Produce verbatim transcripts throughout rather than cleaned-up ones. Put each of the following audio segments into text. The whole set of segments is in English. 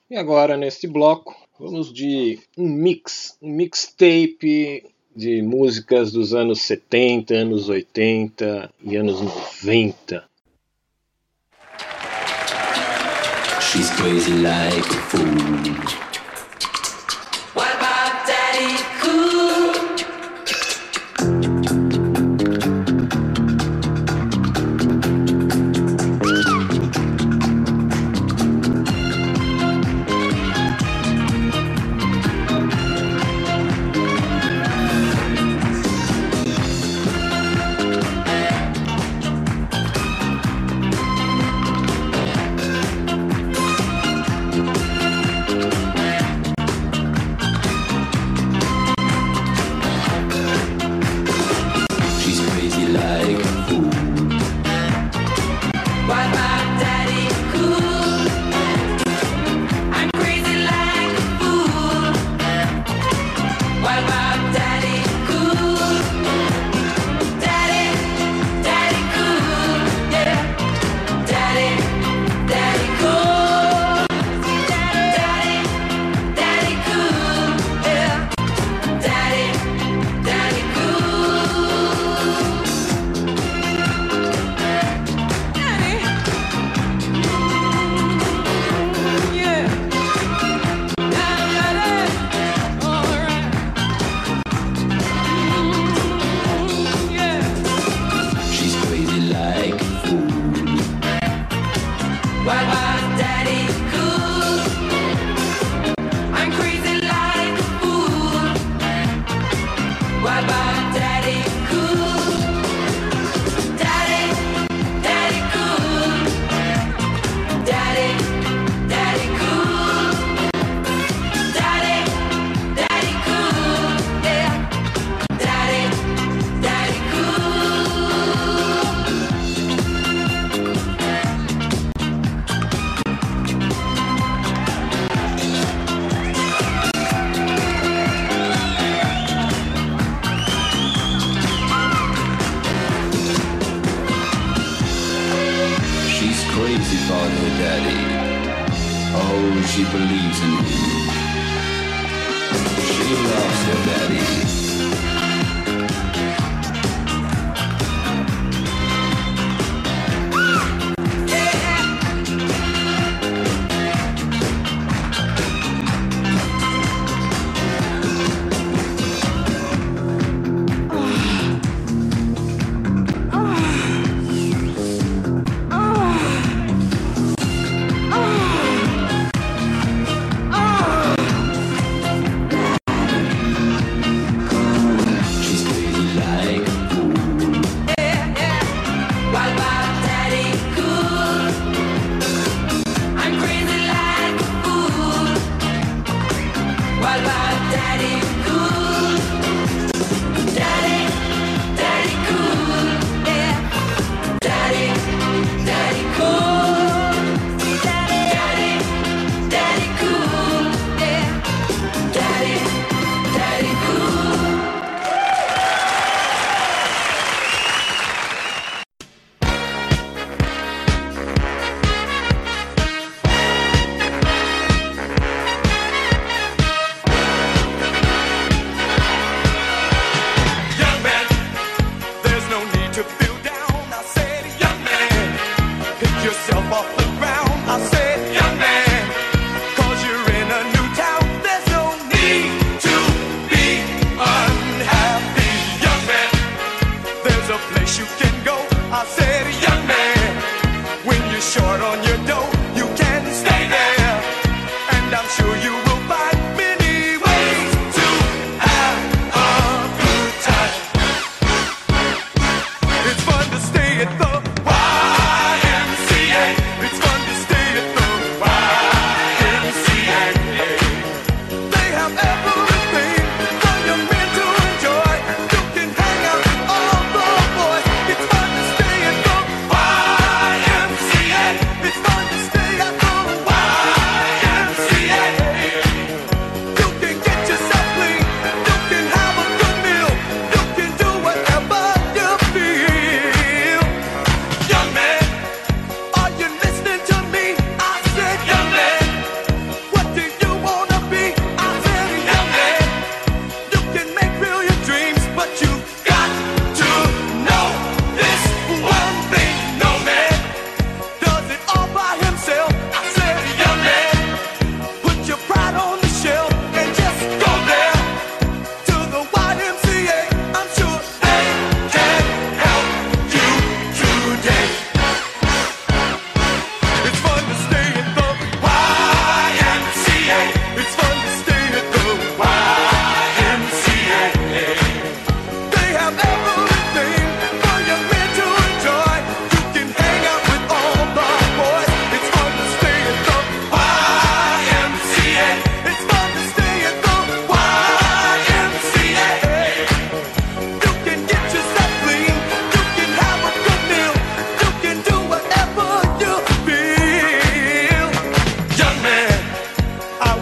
E agora, neste bloco, vamos de um mix, um mixtape de músicas dos anos setenta, anos oitenta e anos noventa. She's crazy like a fool. What about Daddy Cool?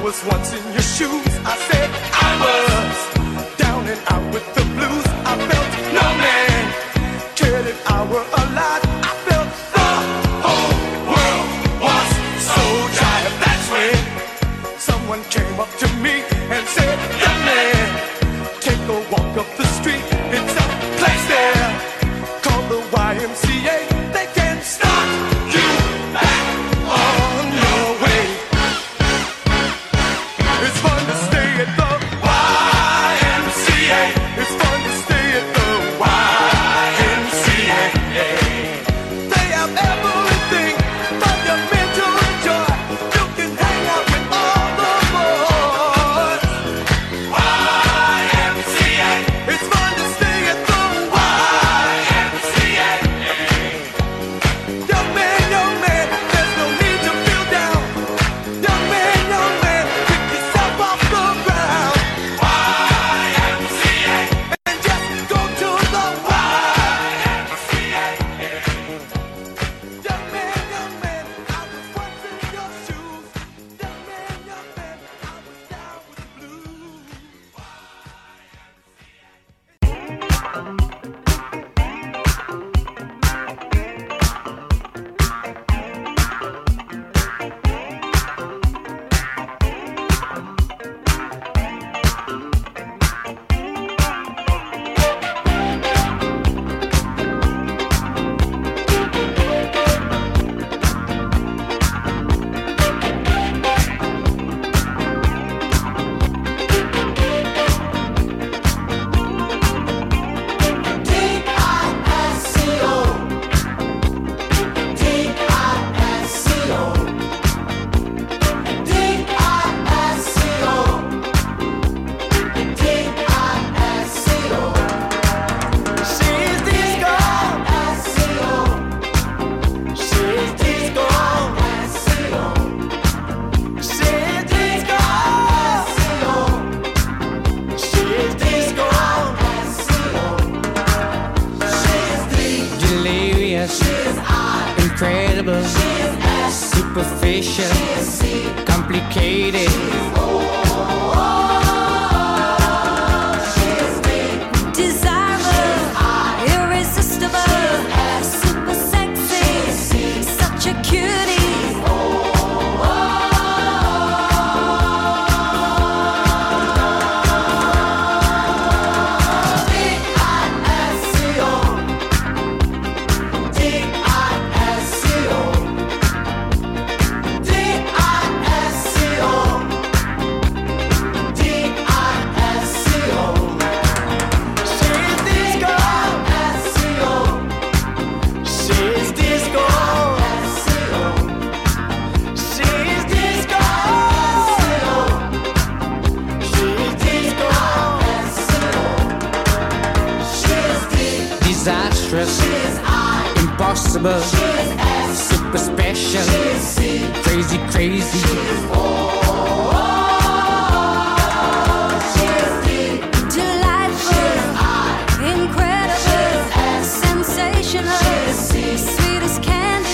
was once in your shoes. I said I was down and out with the blues. I felt no man cared if I were alive. I felt the whole world was so jive. That's when someone came up to me and said, young man, take a walk up the street. It's a place there called the Y M C A. They can start you back on your way. It's fun to stay at the Y M C A. It's fun to stay at the Y M C A. They have everything for your mental joy. You can hang out with all the boys. Y M C A. It's fun to stay at the Y M C A. Young man, young man, there's no need to feel down. Young man, young man, pick yourself off the ground. Y M C A. And just go to the Y M C A. Young man, young man, I was once in your shoes. Young man, young man, I was down with the blues. Delirious, incredible, superficial, complicated. Desirable, irresistible, super sexy, such a cutie. Disastrous, impossible, super special, crazy, crazy. Delightful, incredible, sensational, sweet as candy.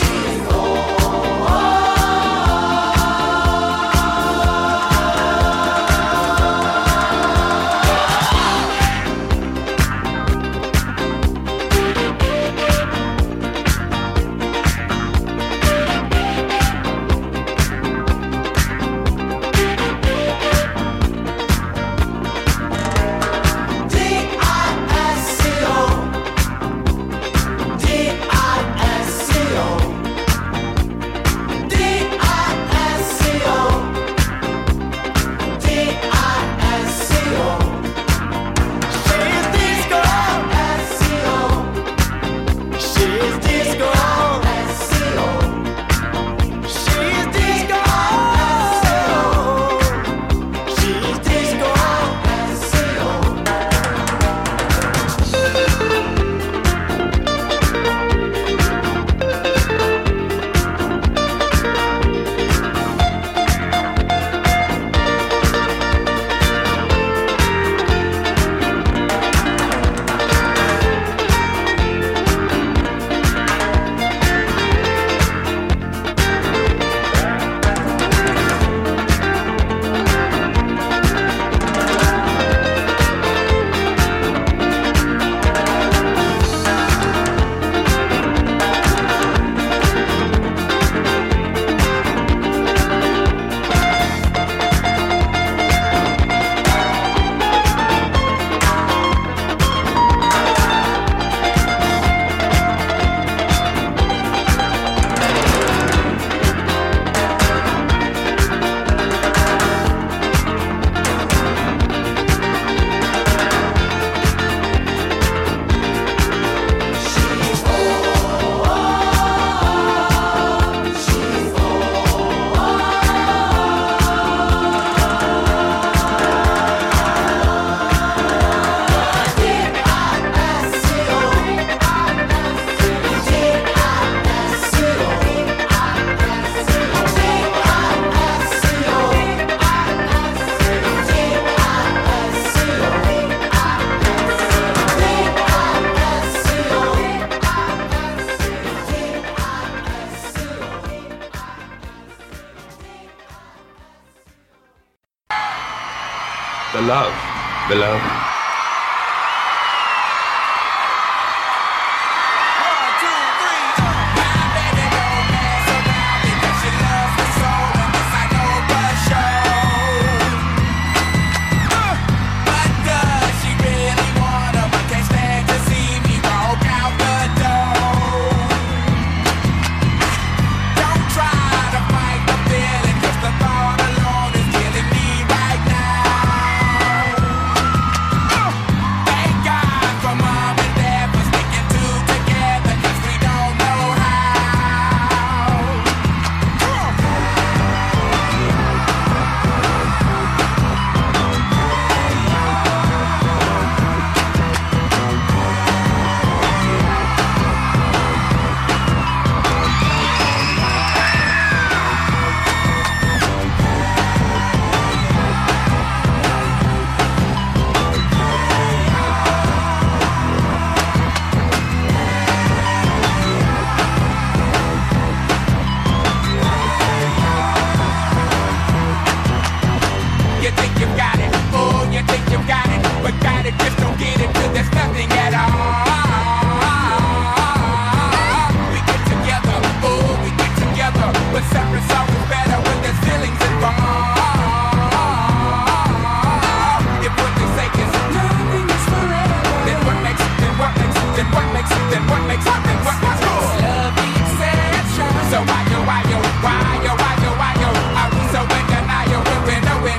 the love below.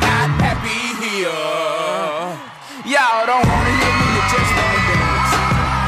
Y'all don't wanna hear me, you just don't dance.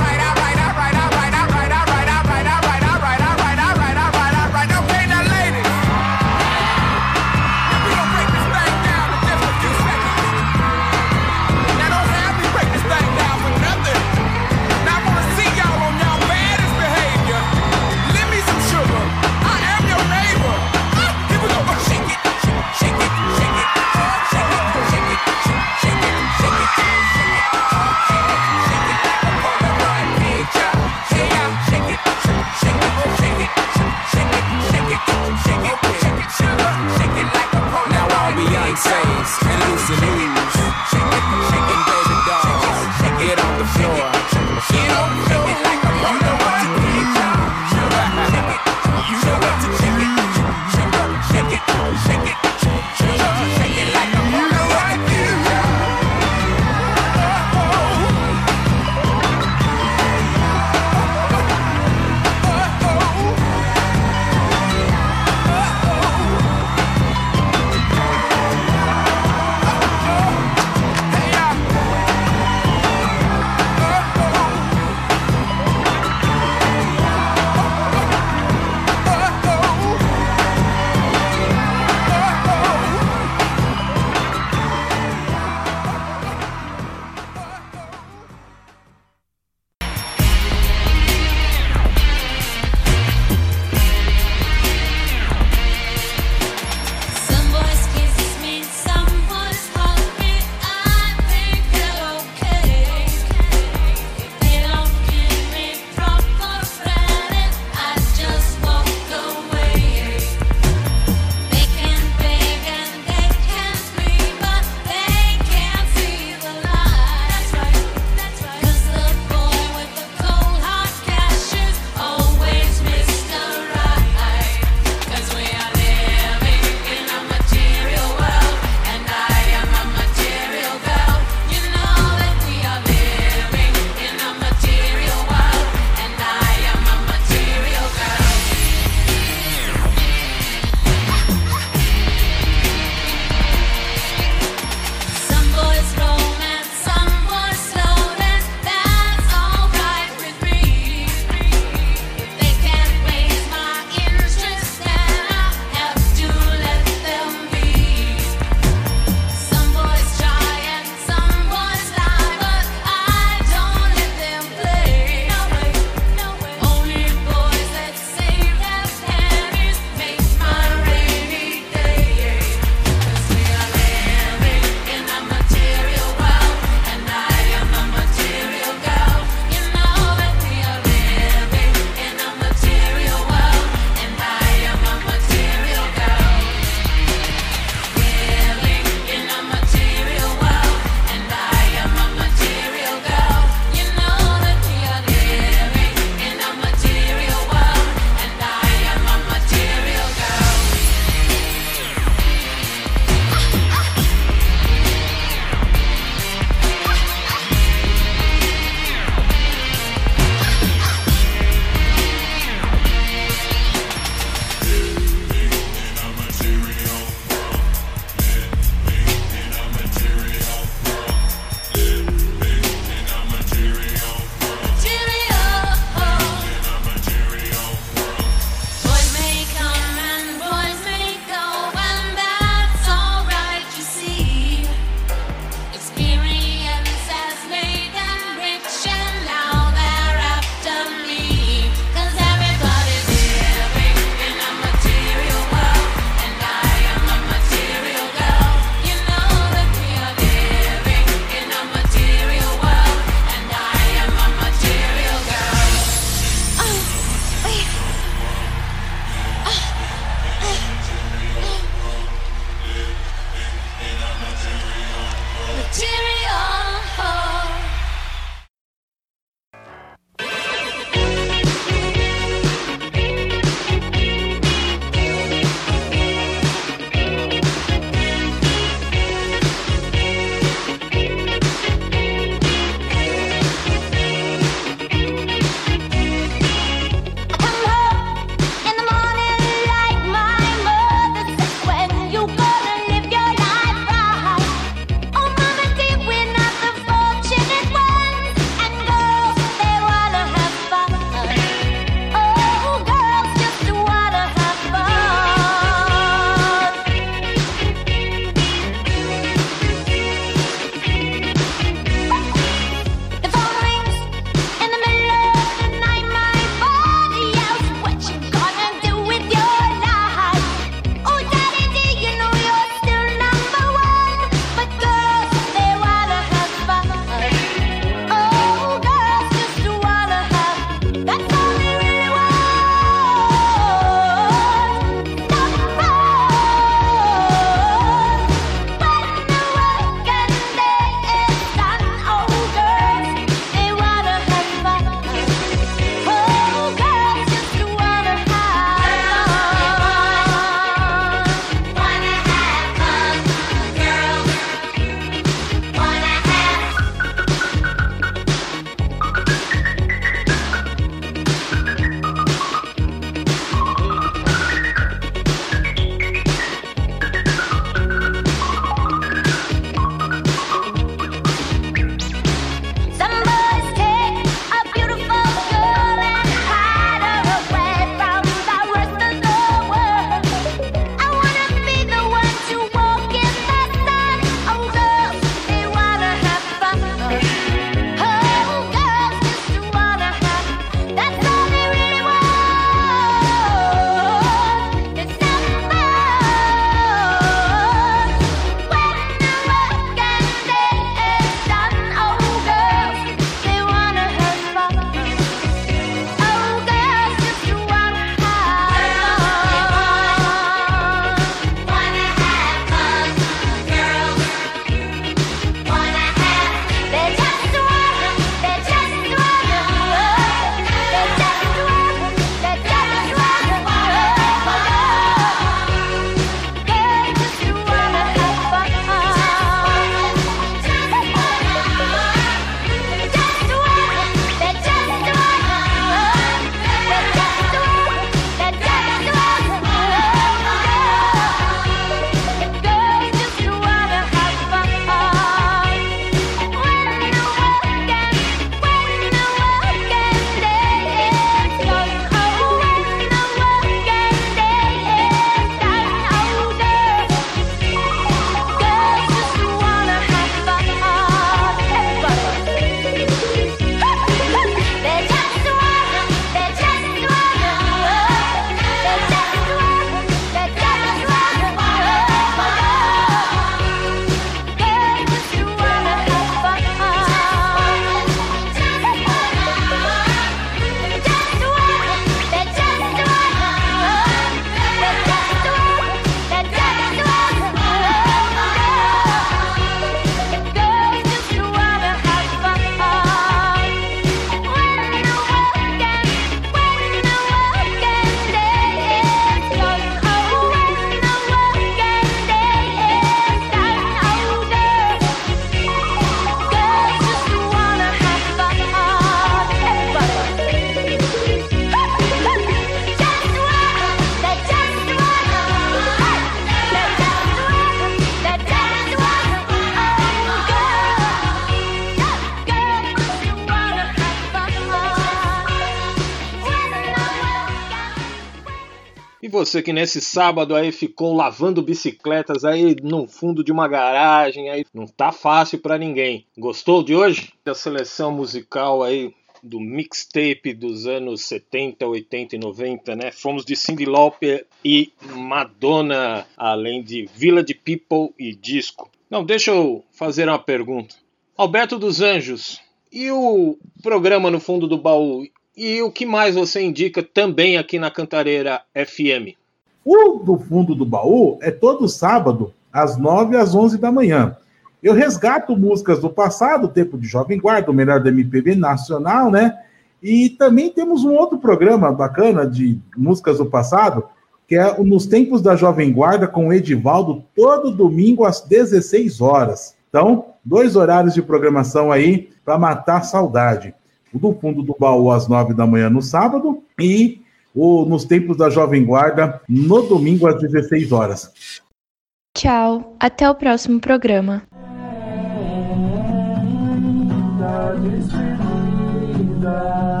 você que nesse sábado aí ficou lavando bicicletas aí no fundo de uma garagem, aí não tá fácil pra ninguém. Gostou de hoje? Da seleção musical aí do mixtape dos anos setenta, oitenta e noventa, né? Fomos de Cyndi Lauper e Madonna, além de Village People e disco. Não, deixa eu fazer uma pergunta. Alberto dos Anjos, e o programa No Fundo do Baú? E o que mais você indica também aqui na Cantareira F M? O Do Fundo do Baú é todo sábado, às nove às onze da manhã. Eu resgato músicas do passado, tempo de Jovem Guarda, o melhor da M P B nacional, né? E também temos um outro programa bacana de músicas do passado, que é o Nos Tempos da Jovem Guarda, com o Edivaldo, todo domingo às dezesseis horas. Então, dois horários de programação aí para matar a saudade. O Do Fundo do Baú às nove da manhã no sábado e o Nos Tempos da Jovem Guarda no domingo às dezesseis horas. Tchau, até o próximo programa. Despedida.